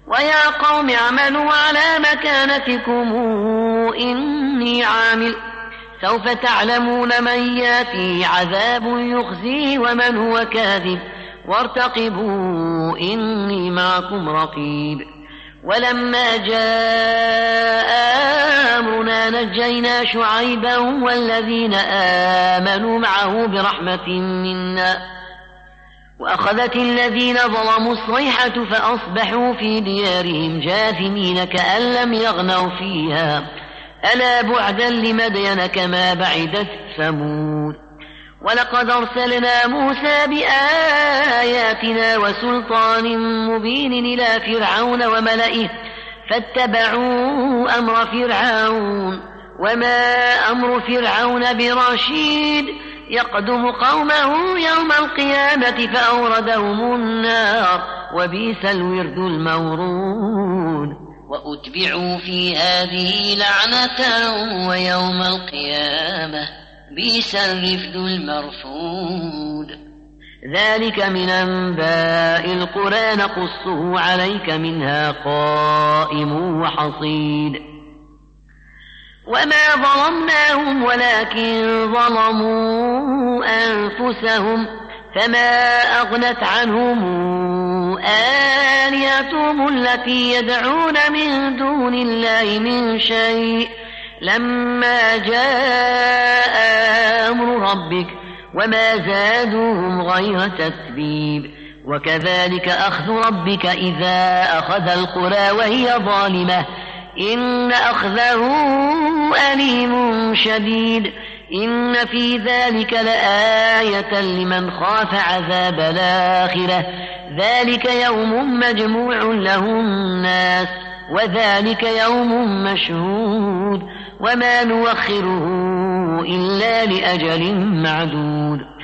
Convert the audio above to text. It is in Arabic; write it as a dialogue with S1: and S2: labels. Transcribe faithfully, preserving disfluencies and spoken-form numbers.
S1: ويا قوم اعملوا على مكانتكم إني عامل سوف تعلمون من ياتيه عذاب يخزيه ومن هو كاذب وارتقبوا إني معكم رقيب. ولما جاء أمرنا نجينا شعيبا والذين آمنوا معه برحمة منا وأخذت الذين ظلموا الصيحة فأصبحوا في ديارهم جاثمين كأن لم يغنوا فيها ألا بعدا لمدين كما بعدت ثمود. ولقد أرسلنا موسى بآياتنا وسلطان مبين إلى فرعون وملئه فاتبعوا أمر فرعون وما أمر فرعون برشيد يقدم قومه يوم القيامة فأوردهم النار وبئس الورد المورود.
S2: وأتبعوا في هذه لعنة ويوم القيامة بئس الرفد المرفود.
S1: ذلك من أنباء القرى نقصه عليك منها قائم وحصيد. وما ظلمناهم ولكن ظلموا أنفسهم فما أغنت عنهم آلهتهم التي يدعون من دون الله من شيء لما جاء أمر ربك وما زادوهم غير تتبيب. وكذلك أخذ ربك إذا أخذ القرى وهي ظالمة إن أخذه أليم شديد. إن في ذلك لآية لمن خاف عذاب الآخرة ذلك يوم مجموع له الناس وذلك يوم مشهود وما نوخره إلا لأجل معدود.